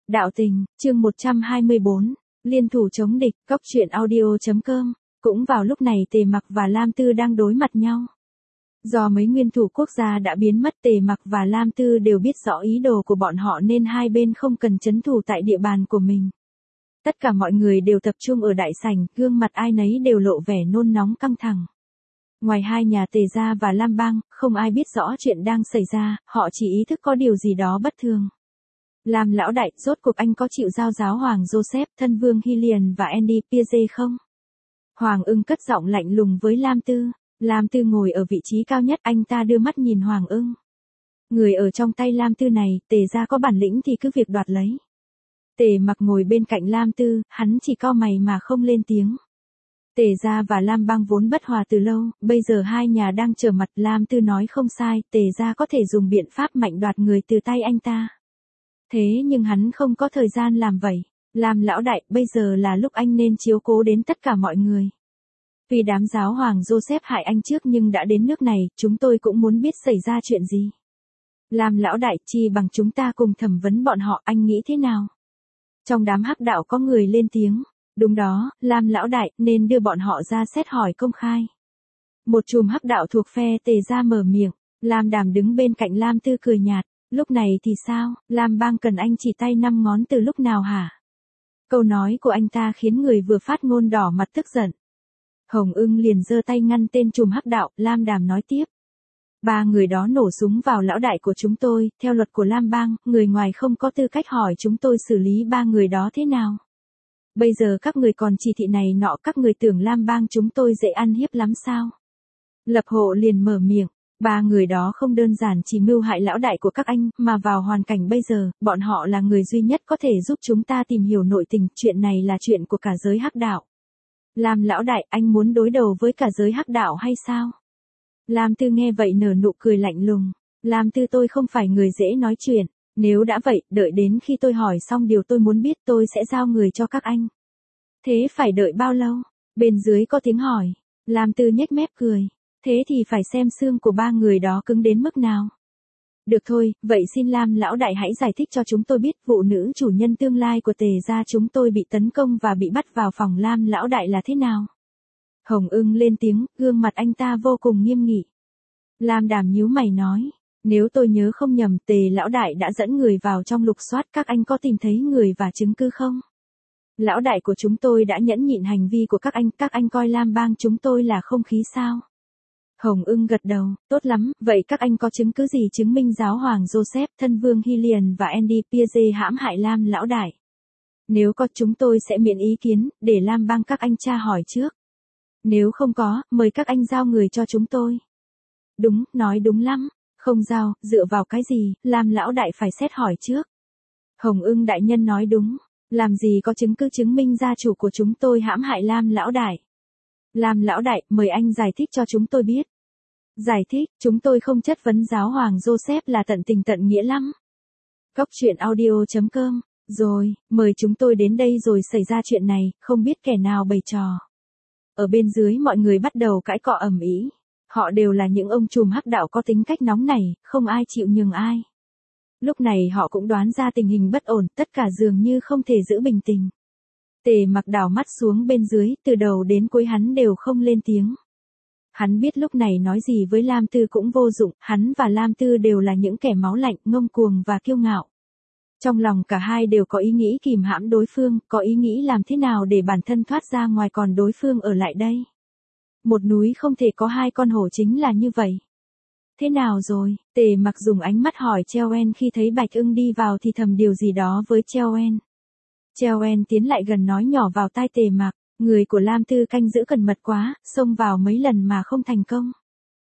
Đạo tình, chương 124, liên thủ chống địch, cóc truyện audio.com. Cũng vào lúc này Tề Mặc và Lam Tư đang đối mặt nhau. Do mấy nguyên thủ quốc gia đã biến mất, Tề Mặc và Lam Tư đều biết rõ ý đồ của bọn họ nên hai bên không cần trấn thủ tại địa bàn của mình. Tất cả mọi người đều tập trung ở đại sảnh, gương mặt ai nấy đều lộ vẻ nôn nóng căng thẳng. Ngoài hai nhà Tề gia và Lam Bang, không ai biết rõ chuyện đang xảy ra, họ chỉ ý thức có điều gì đó bất thường. Lam lão đại, rốt cuộc anh có chịu giao giáo hoàng Joseph, thân vương Hylian và Andy Pierce không? Hoàng Ưng cất giọng lạnh lùng với Lam Tư. Lam Tư ngồi ở vị trí cao nhất, anh ta đưa mắt nhìn Hoàng Ưng. Người ở trong tay Lam Tư này, Tề gia có bản lĩnh thì cứ việc đoạt lấy. Tề Mặc ngồi bên cạnh Lam Tư, hắn chỉ cau mày mà không lên tiếng. Tề gia và Lam Bang vốn bất hòa từ lâu, bây giờ hai nhà đang trở mặt. Lam Tư nói không sai, Tề gia có thể dùng biện pháp mạnh đoạt người từ tay anh ta. Thế nhưng hắn không có thời gian làm vậy. Lam lão đại, bây giờ là lúc anh nên chiếu cố đến tất cả mọi người. Vì đám giáo hoàng Joseph hại anh trước nhưng đã đến nước này, chúng tôi cũng muốn biết xảy ra chuyện gì. Lam lão đại, chi bằng chúng ta cùng thẩm vấn bọn họ, anh nghĩ thế nào? Trong đám hắc đạo có người lên tiếng. Đúng đó, Lam lão đại, nên đưa bọn họ ra xét hỏi công khai. Một chùm hắc đạo thuộc phe Tề gia mở miệng. Lam Đàm đứng bên cạnh Lam Tư cười nhạt. Lúc này thì sao, Lam Bang cần anh chỉ tay 5 ngón từ lúc nào hả? Câu nói của anh ta khiến người vừa phát ngôn đỏ mặt tức giận. Hồng Ưng liền giơ tay ngăn tên trùm hắc đạo. Lam Đàm nói tiếp. 3 người đó nổ súng vào lão đại của chúng tôi, theo luật của Lam Bang, người ngoài không có tư cách hỏi chúng tôi xử lý 3 người đó thế nào. Bây giờ các người còn chỉ thị này nọ, các người tưởng Lam Bang chúng tôi dễ ăn hiếp lắm sao? Lập Hộ liền mở miệng. 3 người đó không đơn giản chỉ mưu hại lão đại của các anh, mà vào hoàn cảnh bây giờ, bọn họ là người duy nhất có thể giúp chúng ta tìm hiểu nội tình, chuyện này là chuyện của cả giới hắc đạo. Lam lão đại, anh muốn đối đầu với cả giới hắc đạo hay sao? Lam Tư nghe vậy nở nụ cười lạnh lùng. Lam Tư, tôi không phải người dễ nói chuyện, nếu đã vậy, đợi đến khi tôi hỏi xong điều tôi muốn biết tôi sẽ giao người cho các anh. Thế phải đợi bao lâu? Bên dưới có tiếng hỏi. Lam Tư nhếch mép cười. Thế thì phải xem xương của 3 người đó cứng đến mức nào. Được thôi, vậy xin Lam lão đại hãy giải thích cho chúng tôi biết vụ nữ chủ nhân tương lai của Tề gia chúng tôi bị tấn công và bị bắt vào phòng Lam lão đại là thế nào. Hồng Ưng lên tiếng, gương mặt anh ta vô cùng nghiêm nghị. Lam Đàm nhíu mày nói, nếu tôi nhớ không nhầm, Tề lão đại đã dẫn người vào trong lục soát, các anh có tìm thấy người và chứng cứ không? Lão đại của chúng tôi đã nhẫn nhịn hành vi của các anh coi Lam Bang chúng tôi là không khí sao? Hồng Ưng gật đầu, tốt lắm, vậy các anh có chứng cứ gì chứng minh giáo hoàng Joseph, thân vương Hylian và Andy Pierce hãm hại Lam lão đại? Nếu có, chúng tôi sẽ miễn ý kiến, để Lam Bang các anh tra hỏi trước. Nếu không có, mời các anh giao người cho chúng tôi. Đúng, nói đúng lắm, không giao, dựa vào cái gì, Lam lão đại phải xét hỏi trước. Hồng Ưng đại nhân nói đúng, làm gì có chứng cứ chứng minh gia chủ của chúng tôi hãm hại Lam lão đại. Lam lão đại, mời anh giải thích cho chúng tôi biết. Giải thích, chúng tôi không chất vấn giáo hoàng Joseph là tận tình tận nghĩa lắm. Cóc truyện audio.com, rồi, mời chúng tôi đến đây rồi xảy ra chuyện này, không biết kẻ nào bày trò. Ở bên dưới mọi người bắt đầu cãi cọ ầm ĩ. Họ đều là những ông trùm hắc đạo có tính cách nóng nảy, không ai chịu nhường ai. Lúc này họ cũng đoán ra tình hình bất ổn, tất cả dường như không thể giữ bình tĩnh. Tề Mặc đảo mắt xuống bên dưới, từ đầu đến cuối hắn đều không lên tiếng. Hắn biết lúc này nói gì với Lam Tư cũng vô dụng, hắn và Lam Tư đều là những kẻ máu lạnh, ngông cuồng và kiêu ngạo. Trong lòng cả hai đều có ý nghĩ kìm hãm đối phương, có ý nghĩ làm thế nào để bản thân thoát ra ngoài còn đối phương ở lại đây. Một núi không thể có 2 con hổ chính là như vậy. Thế nào rồi? Tề Mặc dùng ánh mắt hỏi Cheoen khi thấy Bạch Ưng đi vào thì thầm điều gì đó với Cheoen. Cheoen tiến lại gần nói nhỏ vào tai Tề Mặc, người của Lam Tư canh giữ cẩn mật quá, xông vào mấy lần mà không thành công.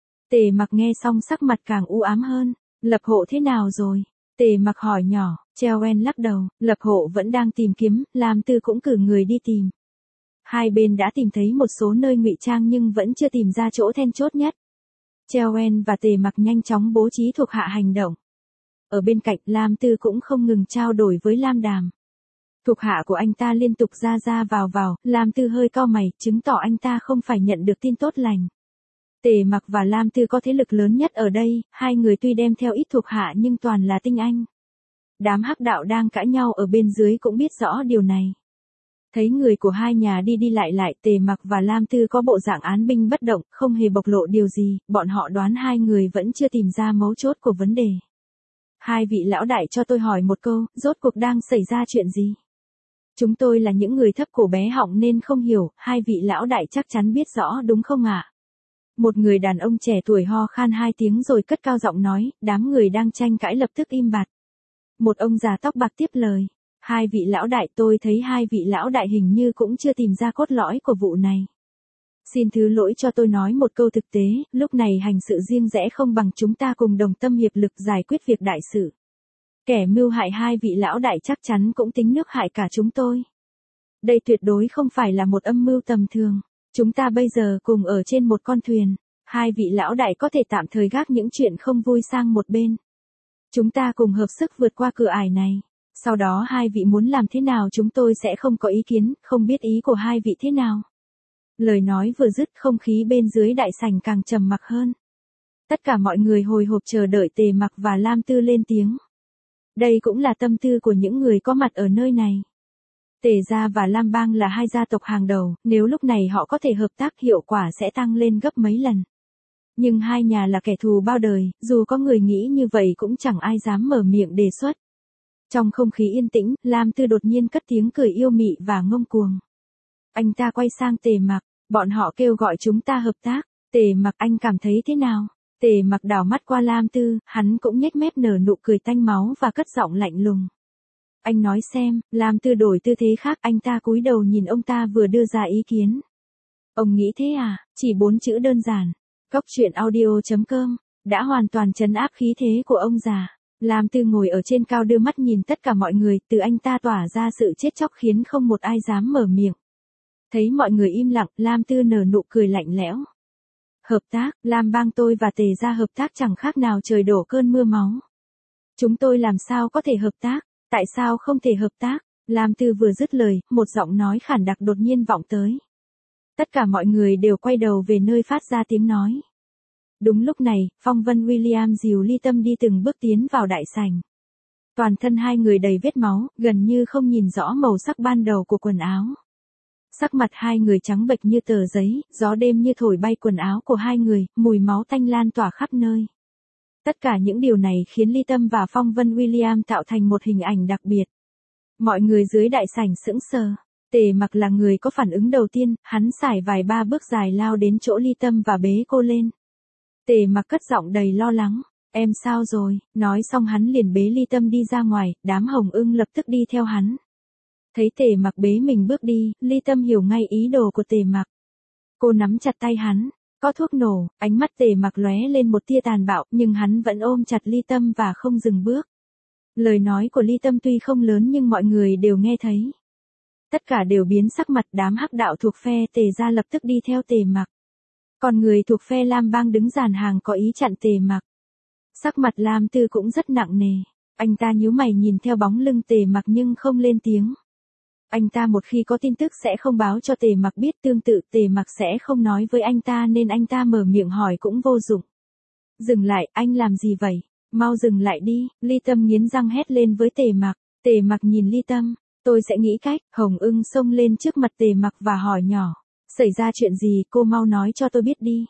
Tề Mặc nghe xong sắc mặt càng u ám hơn. Lập Hộ thế nào rồi? Tề Mặc hỏi nhỏ. Cheoen lắc đầu, Lập Hộ vẫn đang tìm kiếm, Lam Tư cũng cử người đi tìm. Hai bên đã tìm thấy một số nơi ngụy trang nhưng vẫn chưa tìm ra chỗ then chốt nhất. Cheoen và Tề Mặc nhanh chóng bố trí thuộc hạ hành động. Ở bên cạnh, Lam Tư cũng không ngừng trao đổi với Lam Đàm. Thuộc hạ của anh ta liên tục ra vào, Lam Tư hơi cau mày, chứng tỏ anh ta không phải nhận được tin tốt lành. Tề Mặc và Lam Tư có thế lực lớn nhất ở đây, hai người tuy đem theo ít thuộc hạ nhưng toàn là tinh anh. Đám hắc đạo đang cãi nhau ở bên dưới cũng biết rõ điều này. Thấy người của hai nhà đi đi lại lại, Tề Mặc và Lam Tư có bộ dạng án binh bất động, không hề bộc lộ điều gì, bọn họ đoán hai người vẫn chưa tìm ra mấu chốt của vấn đề. Hai vị lão đại, cho tôi hỏi một câu, rốt cuộc đang xảy ra chuyện gì? Chúng tôi là những người thấp cổ bé họng nên không hiểu, hai vị lão đại chắc chắn biết rõ đúng không ạ? Một người đàn ông trẻ tuổi ho khan hai tiếng rồi cất cao giọng nói, đám người đang tranh cãi lập tức im bặt. Một ông già tóc bạc tiếp lời. Hai vị lão đại, tôi thấy hai vị lão đại hình như cũng chưa tìm ra cốt lõi của vụ này. Xin thứ lỗi cho tôi nói một câu thực tế, lúc này hành sự riêng rẽ không bằng chúng ta cùng đồng tâm hiệp lực giải quyết việc đại sự. Kẻ mưu hại hai vị lão đại chắc chắn cũng tính nước hại cả chúng tôi. Đây tuyệt đối không phải là một âm mưu tầm thường. Chúng ta bây giờ cùng ở trên một con thuyền. Hai vị lão đại có thể tạm thời gác những chuyện không vui sang một bên. Chúng ta cùng hợp sức vượt qua cửa ải này. Sau đó hai vị muốn làm thế nào chúng tôi sẽ không có ý kiến, không biết ý của hai vị thế nào. Lời nói vừa dứt, không khí bên dưới đại sảnh càng trầm mặc hơn. Tất cả mọi người hồi hộp chờ đợi Tề Mặc và Lam Tư lên tiếng. Đây cũng là tâm tư của những người có mặt ở nơi này. Tề gia và Lam Bang là hai gia tộc hàng đầu, nếu lúc này họ có thể hợp tác hiệu quả sẽ tăng lên gấp mấy lần. Nhưng hai nhà là kẻ thù bao đời, dù có người nghĩ như vậy cũng chẳng ai dám mở miệng đề xuất. Trong không khí yên tĩnh, Lam Tư đột nhiên cất tiếng cười yêu mị và ngông cuồng. Anh ta quay sang Tề Mặc, bọn họ kêu gọi chúng ta hợp tác. Tề Mặc, anh cảm thấy thế nào? Tề Mặc đảo mắt qua Lam Tư, hắn cũng nhếch mép nở nụ cười tanh máu và cất giọng lạnh lùng. Anh nói xem, Lam Tư đổi tư thế khác, anh ta cúi đầu nhìn ông ta vừa đưa ra ý kiến. Ông nghĩ thế à? Chỉ 4 chữ đơn giản. Cốc truyện audio.com đã hoàn toàn trấn áp khí thế của ông già. Lam Tư ngồi ở trên cao đưa mắt nhìn tất cả mọi người, từ anh ta tỏa ra sự chết chóc khiến không một ai dám mở miệng. Thấy mọi người im lặng, Lam Tư nở nụ cười lạnh lẽo. Hợp tác, Lam Bang tôi và Tề gia hợp tác chẳng khác nào trời đổ cơn mưa máu. Chúng tôi làm sao có thể hợp tác? Tại sao không thể hợp tác? Lam Tư vừa dứt lời, một giọng nói khản đặc đột nhiên vọng tới. Tất cả mọi người đều quay đầu về nơi phát ra tiếng nói. Đúng lúc này, Phong Vân William dìu Ly Tâm đi từng bước tiến vào đại sảnh. Toàn thân hai người đầy vết máu, gần như không nhìn rõ màu sắc ban đầu của quần áo. Sắc mặt hai người trắng bệch như tờ giấy, gió đêm như thổi bay quần áo của hai người, mùi máu tanh lan tỏa khắp nơi. Tất cả những điều này khiến Ly Tâm và Phong Vân William tạo thành một hình ảnh đặc biệt. Mọi người dưới đại sảnh sững sờ. Tề Mặc là người có phản ứng đầu tiên, hắn sải vài ba bước dài lao đến chỗ Ly Tâm và bế cô lên. Tề Mặc cất giọng đầy lo lắng. Em sao rồi? Nói xong hắn liền bế Ly Tâm đi ra ngoài, đám Hồng Ưng lập tức đi theo hắn. Thấy Tề Mặc bế mình bước đi, Ly Tâm hiểu ngay ý đồ của Tề Mặc. Cô nắm chặt tay hắn. Có thuốc nổ, ánh mắt Tề Mặc lóe lên một tia tàn bạo, nhưng hắn vẫn ôm chặt Ly Tâm và không dừng bước. Lời nói của Ly Tâm tuy không lớn nhưng mọi người đều nghe thấy. Tất cả đều biến sắc mặt, đám hắc đạo thuộc phe Tề gia lập tức đi theo Tề Mặc. Còn người thuộc phe Lam Bang đứng dàn hàng có ý chặn Tề Mặc. Sắc mặt Lam Tư cũng rất nặng nề. Anh ta nhíu mày nhìn theo bóng lưng Tề Mặc nhưng không lên tiếng. Anh ta một khi có tin tức sẽ không báo cho Tề Mặc biết, tương tự Tề Mặc sẽ không nói với anh ta nên anh ta mở miệng hỏi cũng vô dụng. Dừng lại, anh làm gì vậy? Mau dừng lại đi, Ly Tâm nghiến răng hét lên với Tề Mặc. Tề Mặc nhìn Ly Tâm, tôi sẽ nghĩ cách. Hồng Ưng xông lên trước mặt Tề Mặc và hỏi nhỏ. Xảy ra chuyện gì, cô mau nói cho tôi biết đi.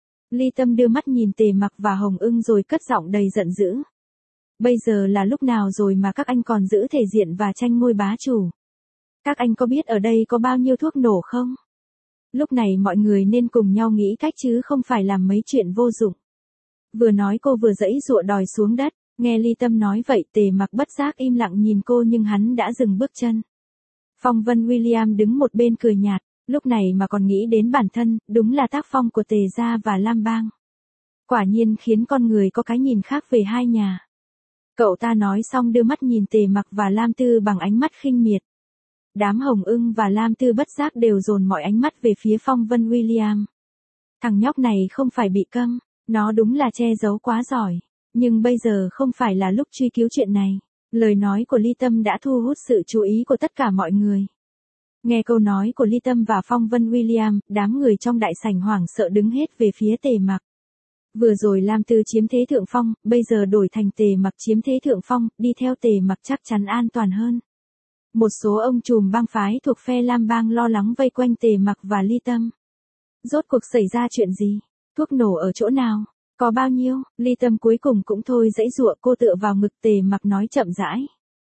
Ly Tâm đưa mắt nhìn Tề Mặc và Hồng Ưng rồi cất giọng đầy giận dữ. Bây giờ là lúc nào rồi mà các anh còn giữ thể diện và tranh ngôi bá chủ? Các anh có biết ở đây có bao nhiêu thuốc nổ không? Lúc này mọi người nên cùng nhau nghĩ cách chứ không phải làm mấy chuyện vô dụng. Vừa nói cô vừa giãy giụa đòi xuống đất, nghe Ly Tâm nói vậy Tề Mặc bất giác im lặng nhìn cô nhưng hắn đã dừng bước chân. Phong Vân William đứng một bên cười nhạt, lúc này mà còn nghĩ đến bản thân, đúng là tác phong của Tề gia và Lam Bang. Quả nhiên khiến con người có cái nhìn khác về hai nhà. Cậu ta nói xong đưa mắt nhìn Tề Mặc và Lam Tư bằng ánh mắt khinh miệt. Đám Hồng Ưng và Lam Tư bất giác đều dồn mọi ánh mắt về phía Phong Vân William. Thằng nhóc này không phải bị câm, nó đúng là che giấu quá giỏi. Nhưng bây giờ không phải là lúc truy cứu chuyện này. Lời nói của Ly Tâm đã thu hút sự chú ý của tất cả mọi người. Nghe câu nói của Ly Tâm và Phong Vân William, đám người trong đại sảnh hoảng sợ đứng hết về phía Tề Mặc. Vừa rồi Lam Tư chiếm thế thượng phong, bây giờ đổi thành Tề Mặc chiếm thế thượng phong, đi theo Tề Mặc chắc chắn an toàn hơn. Một số ông trùm bang phái thuộc phe Lam Bang lo lắng vây quanh Tề Mặc và Ly Tâm. Rốt cuộc xảy ra chuyện gì? Thuốc nổ ở chỗ nào? Có bao nhiêu? Ly Tâm cuối cùng cũng thôi giãy giụa, cô tựa vào ngực Tề Mặc nói chậm rãi.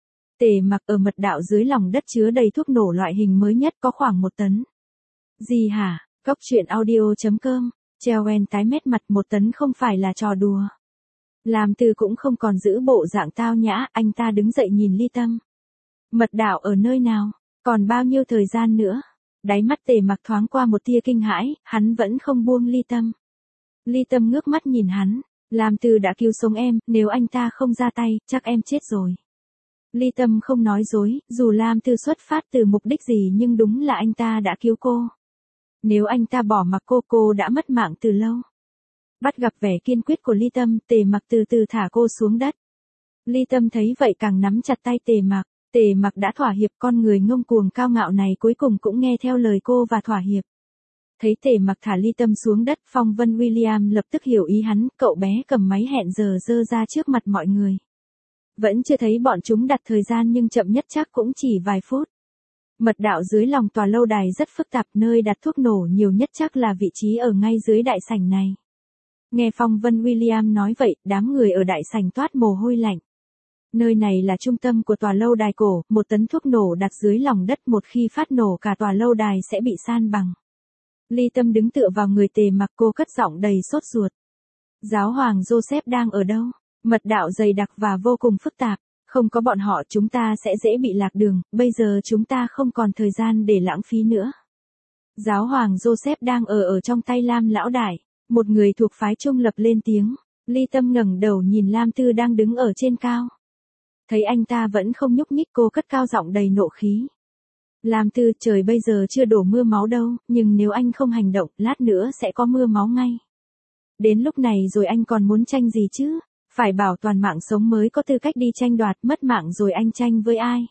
Tề Mặc, ở mật đạo dưới lòng đất chứa đầy thuốc nổ loại hình mới nhất, có khoảng 1 tấn. Gì hả? Cóc truyện audio.com. Treo tái mét mặt, 1 tấn không phải là trò đùa. Lam Tư cũng không còn giữ bộ dạng tao nhã, anh ta đứng dậy nhìn Ly Tâm. Mật đạo ở nơi nào? Còn bao nhiêu thời gian nữa? Đáy mắt Tề Mặc thoáng qua một tia kinh hãi, hắn vẫn không buông Ly Tâm. Ly Tâm ngước mắt nhìn hắn. Lam Tư đã cứu sống em, nếu anh ta không ra tay, chắc em chết rồi. Ly Tâm không nói dối, dù Lam Tư xuất phát từ mục đích gì nhưng đúng là anh ta đã cứu cô. Nếu anh ta bỏ mặc cô đã mất mạng từ lâu. Bắt gặp vẻ kiên quyết của Ly Tâm, Tề Mặc từ từ thả cô xuống đất. Ly Tâm thấy vậy càng nắm chặt tay Tề Mặc. Tề Mặc đã thỏa hiệp, con người ngông cuồng cao ngạo này cuối cùng cũng nghe theo lời cô và thỏa hiệp. Thấy Tề Mặc thả Ly Tâm xuống đất, Phong Vân William lập tức hiểu ý hắn, cậu bé cầm máy hẹn giờ giơ ra trước mặt mọi người. Vẫn chưa thấy bọn chúng đặt thời gian nhưng chậm nhất chắc cũng chỉ vài phút. Mật đạo dưới lòng tòa lâu đài rất phức tạp, nơi đặt thuốc nổ nhiều nhất chắc là vị trí ở ngay dưới đại sảnh này. Nghe Phong Vân William nói vậy, đám người ở đại sảnh toát mồ hôi lạnh. Nơi này là trung tâm của tòa lâu đài cổ, 1 tấn thuốc nổ đặt dưới lòng đất, một khi phát nổ cả tòa lâu đài sẽ bị san bằng. Ly Tâm đứng tựa vào người Tề Mặc, cô cất giọng đầy sốt ruột. Giáo hoàng Joseph đang ở đâu? Mật đạo dày đặc và vô cùng phức tạp. Không có bọn họ chúng ta sẽ dễ bị lạc đường, bây giờ chúng ta không còn thời gian để lãng phí nữa. Giáo hoàng Joseph đang ở trong tay Lam lão đại. Một người thuộc phái trung lập lên tiếng. Ly Tâm ngẩng đầu nhìn Lam Tư đang đứng ở trên cao. Thấy anh ta vẫn không nhúc nhích, cô cất cao giọng đầy nộ khí. Lam Tư, trời bây giờ chưa đổ mưa máu đâu, nhưng nếu anh không hành động, lát nữa sẽ có mưa máu ngay. Đến lúc này rồi anh còn muốn tranh gì chứ? Phải bảo toàn mạng sống mới có tư cách đi tranh đoạt, mất mạng rồi anh tranh với ai?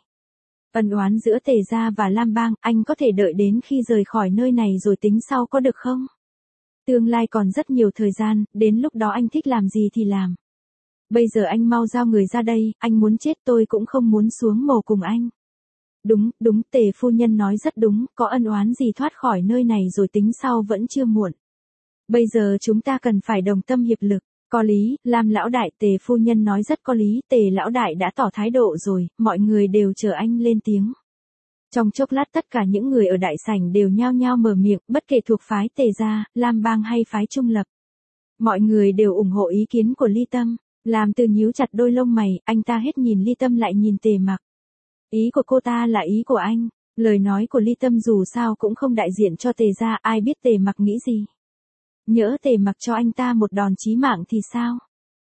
Ân oán giữa Tề gia và Lam Bang, anh có thể đợi đến khi rời khỏi nơi này rồi tính sau có được không? Tương lai còn rất nhiều thời gian, đến lúc đó anh thích làm gì thì làm. Bây giờ anh mau giao người ra đây, anh muốn chết tôi cũng không muốn xuống mồ cùng anh. Đúng, Tề phu nhân nói rất đúng, có ân oán gì thoát khỏi nơi này rồi tính sau vẫn chưa muộn. Bây giờ chúng ta cần phải đồng tâm hiệp lực. Có lý, Lam lão đại, Tề phu nhân nói rất có lý, Tề lão đại đã tỏ thái độ rồi, mọi người đều chờ anh lên tiếng. Trong chốc lát tất cả những người ở đại sảnh đều nhao nhao mở miệng, bất kể thuộc phái Tề gia, Lam Bang hay phái trung lập. Mọi người đều ủng hộ ý kiến của Ly Tâm. Lam Tư nhíu chặt đôi lông mày, anh ta hết nhìn Ly Tâm lại nhìn Tề Mặc. Ý của cô ta là ý của anh, lời nói của Ly Tâm dù sao cũng không đại diện cho Tề gia, ai biết Tề Mặc nghĩ gì. Nhỡ Tề Mặc cho anh ta một đòn chí mạng thì sao?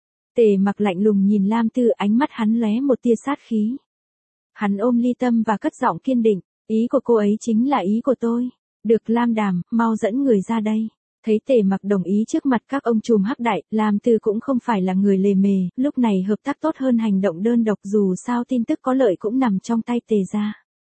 Tề Mặc lạnh lùng nhìn Lam Tư, ánh mắt hắn lóe một tia sát khí. Hắn ôm Ly Tâm và cất giọng kiên định, ý của cô ấy chính là ý của tôi. Được Lam Đàm, mau dẫn người ra đây. Thấy Tề Mặc đồng ý trước mặt các ông trùm hắc đại, Lam Tư cũng không phải là người lề mề, lúc này hợp tác tốt hơn hành động đơn độc, dù sao tin tức có lợi cũng nằm trong tay Tề gia.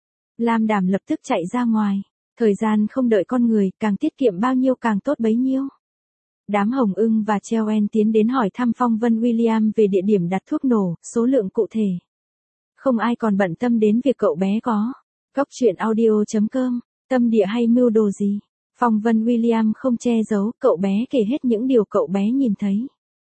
Lam Đàm lập tức chạy ra ngoài. Thời gian không đợi con người, càng tiết kiệm bao nhiêu càng tốt bấy nhiêu. Đám Hồng Ưng và Treo tiến đến hỏi thăm Phong Vân William về địa điểm đặt thuốc nổ, số lượng cụ thể. Không ai còn bận tâm đến việc cậu bé có. Cóc truyện audio.com, tâm địa hay mưu đồ gì. Phong Vân William không che giấu, cậu bé kể hết những điều cậu bé nhìn thấy.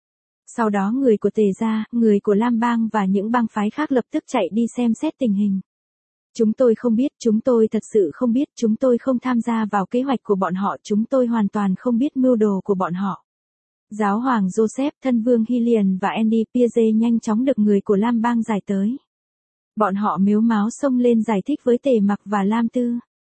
Sau đó người của Tề gia, người của Lam Bang và những bang phái khác lập tức chạy đi xem xét tình hình. Chúng tôi không biết, chúng tôi thật sự không biết, chúng tôi không tham gia vào kế hoạch của bọn họ, chúng tôi hoàn toàn không biết mưu đồ của bọn họ. Giáo hoàng Joseph, thân vương Hillian và Andy Pierce nhanh chóng được người của Lam Bang giải tới. Bọn họ mếu máo xông lên giải thích với Tề Mặc và Lam Tư.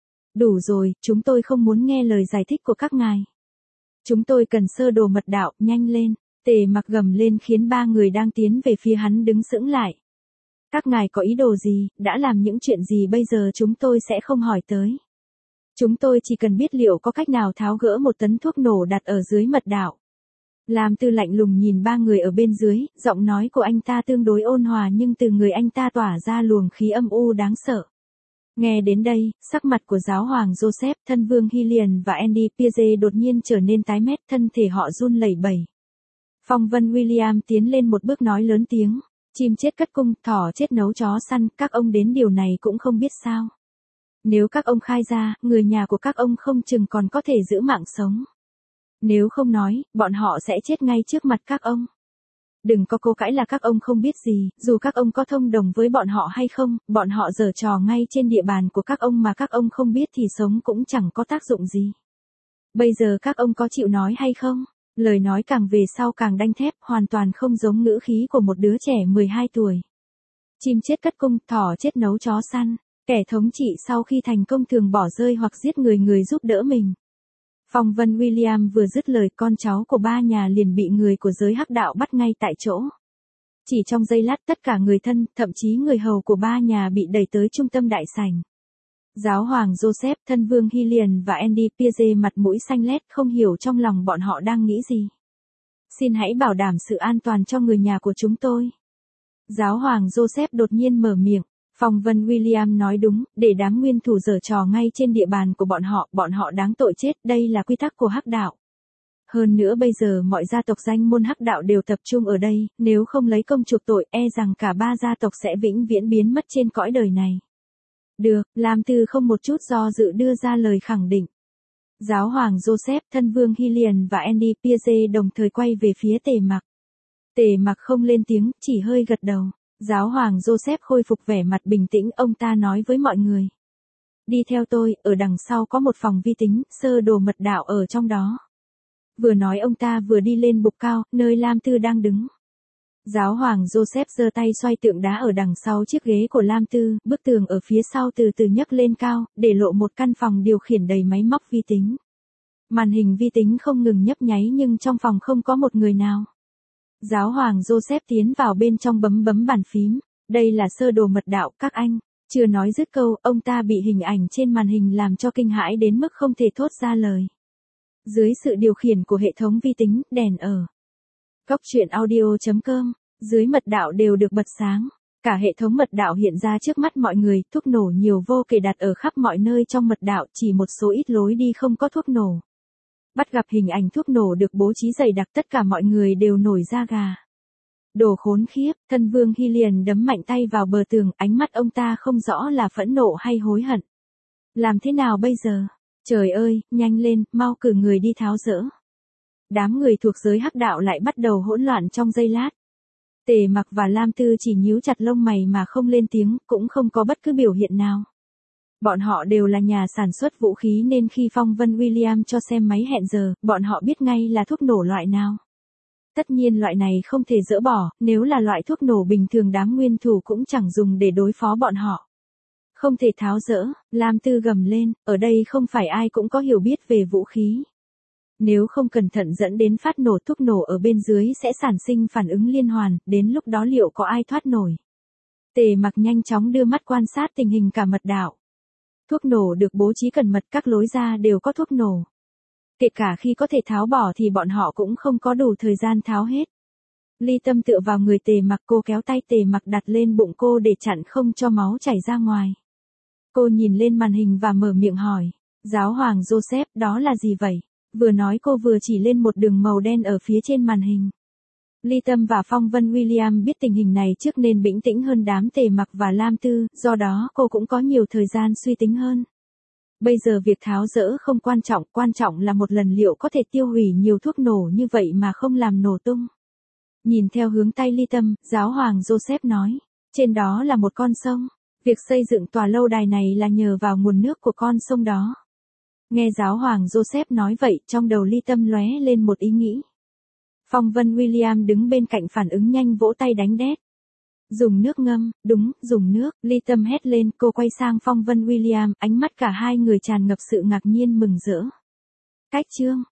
Đủ rồi, chúng tôi không muốn nghe lời giải thích của các ngài. Chúng tôi cần sơ đồ mật đạo, nhanh lên. Tề Mặc gầm lên khiến 3 người đang tiến về phía hắn đứng sững lại. Các ngài có ý đồ gì, đã làm những chuyện gì bây giờ chúng tôi sẽ không hỏi tới. Chúng tôi chỉ cần biết liệu có cách nào tháo gỡ 1 tấn thuốc nổ đặt ở dưới mật đạo. Lam Tư lạnh lùng nhìn 3 người ở bên dưới, giọng nói của anh ta tương đối ôn hòa nhưng từ người anh ta tỏa ra luồng khí âm u đáng sợ. Nghe đến đây, sắc mặt của giáo hoàng Joseph, thân vương Hillian và Andy Pierce đột nhiên trở nên tái mét, thân thể họ run lẩy bẩy. Phong Vân William tiến lên một bước nói lớn tiếng. Chim chết cất cung, thỏ chết nấu chó săn, các ông đến điều này cũng không biết sao. Nếu các ông khai ra, người nhà của các ông không chừng còn có thể giữ mạng sống. Nếu không nói, bọn họ sẽ chết ngay trước mặt các ông. Đừng có cố cãi là các ông không biết gì, dù các ông có thông đồng với bọn họ hay không, bọn họ giở trò ngay trên địa bàn của các ông mà các ông không biết thì sống cũng chẳng có tác dụng gì. Bây giờ các ông có chịu nói hay không? Lời nói càng về sau càng đanh thép, hoàn toàn không giống ngữ khí của một đứa trẻ 12 tuổi. Chim chết cất cung, thỏ chết nấu chó săn. Kẻ thống trị sau khi thành công thường bỏ rơi hoặc giết người giúp đỡ mình. Phong Vân William vừa dứt lời, con cháu của ba nhà liền bị người của giới hắc đạo bắt ngay tại chỗ. Chỉ trong giây lát tất cả người thân, thậm chí người hầu của ba nhà bị đẩy tới trung tâm đại sảnh. Giáo hoàng Joseph, thân vương Hillian và Andy Pierce mặt mũi xanh lét không hiểu trong lòng bọn họ đang nghĩ gì. Xin hãy bảo đảm sự an toàn cho người nhà của chúng tôi. Giáo hoàng Joseph đột nhiên mở miệng. Phong Vân William nói đúng, để đám nguyên thủ giở trò ngay trên địa bàn của bọn họ đáng tội chết, đây là quy tắc của hắc đạo. Hơn nữa bây giờ mọi gia tộc danh môn hắc đạo đều tập trung ở đây, nếu không lấy công chuộc tội, rằng cả ba gia tộc sẽ vĩnh viễn biến mất trên cõi đời này. Được, Lam Tư không một chút do dự đưa ra lời khẳng định. Giáo hoàng Joseph, thân vương Hillian và Andy Pierce đồng thời quay về phía Tề Mặc. Tề Mặc không lên tiếng, chỉ hơi gật đầu. Giáo hoàng Joseph khôi phục vẻ mặt bình tĩnh, ông ta nói với mọi người. Đi theo tôi, ở đằng sau có một phòng vi tính, sơ đồ mật đạo ở trong đó. Vừa nói ông ta vừa đi lên bục cao, nơi Lam Tư đang đứng. Giáo hoàng Joseph giơ tay xoay tượng đá ở đằng sau chiếc ghế của Lam Tư, bức tường ở phía sau từ từ nhấc lên cao, để lộ một căn phòng điều khiển đầy máy móc vi tính. Màn hình vi tính không ngừng nhấp nháy nhưng trong phòng không có một người nào. Giáo hoàng Joseph tiến vào bên trong bấm bàn phím. Đây là sơ đồ mật đạo các anh. Chưa nói dứt câu, ông ta bị hình ảnh trên màn hình làm cho kinh hãi đến mức không thể thốt ra lời. Dưới sự điều khiển của hệ thống vi tính, đèn ở Cốc truyện audio.com, dưới mật đạo đều được bật sáng. Cả hệ thống mật đạo hiện ra trước mắt mọi người, thuốc nổ nhiều vô kể đặt ở khắp mọi nơi trong mật đạo, chỉ một số ít lối đi không có thuốc nổ. Bắt gặp hình ảnh thuốc nổ được bố trí dày đặc, tất cả mọi người đều nổi da gà. Đồ khốn khiếp, thân vương Hillian đấm mạnh tay vào bờ tường, ánh mắt ông ta không rõ là phẫn nộ hay hối hận. Làm thế nào bây giờ? Trời ơi, nhanh lên, mau cử người đi tháo dỡ. Đám người thuộc giới hắc đạo lại bắt đầu hỗn loạn trong giây lát. Tề Mặc và Lam Tư chỉ nhíu chặt lông mày mà không lên tiếng, cũng không có bất cứ biểu hiện nào. Bọn họ đều là nhà sản xuất vũ khí nên khi Phong Vân William cho xem máy hẹn giờ, bọn họ biết ngay là thuốc nổ loại nào. Tất nhiên loại này không thể dỡ bỏ, nếu là loại thuốc nổ bình thường đám nguyên thủ cũng chẳng dùng để đối phó bọn họ. Không thể tháo dỡ, Lam Tư gầm lên, ở đây không phải ai cũng có hiểu biết về vũ khí. Nếu không cẩn thận dẫn đến phát nổ, thuốc nổ ở bên dưới sẽ sản sinh phản ứng liên hoàn, đến lúc đó liệu có ai thoát nổi. Tề Mặc nhanh chóng đưa mắt quan sát tình hình cả mật đạo. Thuốc nổ được bố trí cẩn mật, các lối ra đều có thuốc nổ. Kể cả khi có thể tháo bỏ thì bọn họ cũng không có đủ thời gian tháo hết. Ly Tâm tựa vào người Tề Mặc, cô kéo tay Tề Mặc đặt lên bụng cô để chặn không cho máu chảy ra ngoài. Cô nhìn lên màn hình và mở miệng hỏi. Giáo hoàng Joseph, đó là gì vậy? Vừa nói cô vừa chỉ lên một đường màu đen ở phía trên màn hình. Ly Tâm và Phong Vân William biết tình hình này trước nên bình tĩnh hơn đám Tề Mặc và Lam Tư, do đó cô cũng có nhiều thời gian suy tính hơn. Bây giờ việc tháo dỡ không quan trọng là một lần liệu có thể tiêu hủy nhiều thuốc nổ như vậy mà không làm nổ tung. Nhìn theo hướng tay Ly Tâm, giáo hoàng Joseph nói, trên đó là một con sông. Việc xây dựng tòa lâu đài này là nhờ vào nguồn nước của con sông đó. Nghe giáo hoàng Joseph nói vậy, trong đầu Ly Tâm lóe lên một ý nghĩ. Phong Vân William đứng bên cạnh phản ứng nhanh, vỗ tay đánh đét. Dùng nước ngâm, đúng, dùng nước, Ly Tâm hét lên, cô quay sang Phong Vân William, ánh mắt cả hai người tràn ngập sự ngạc nhiên mừng rỡ. Cách chương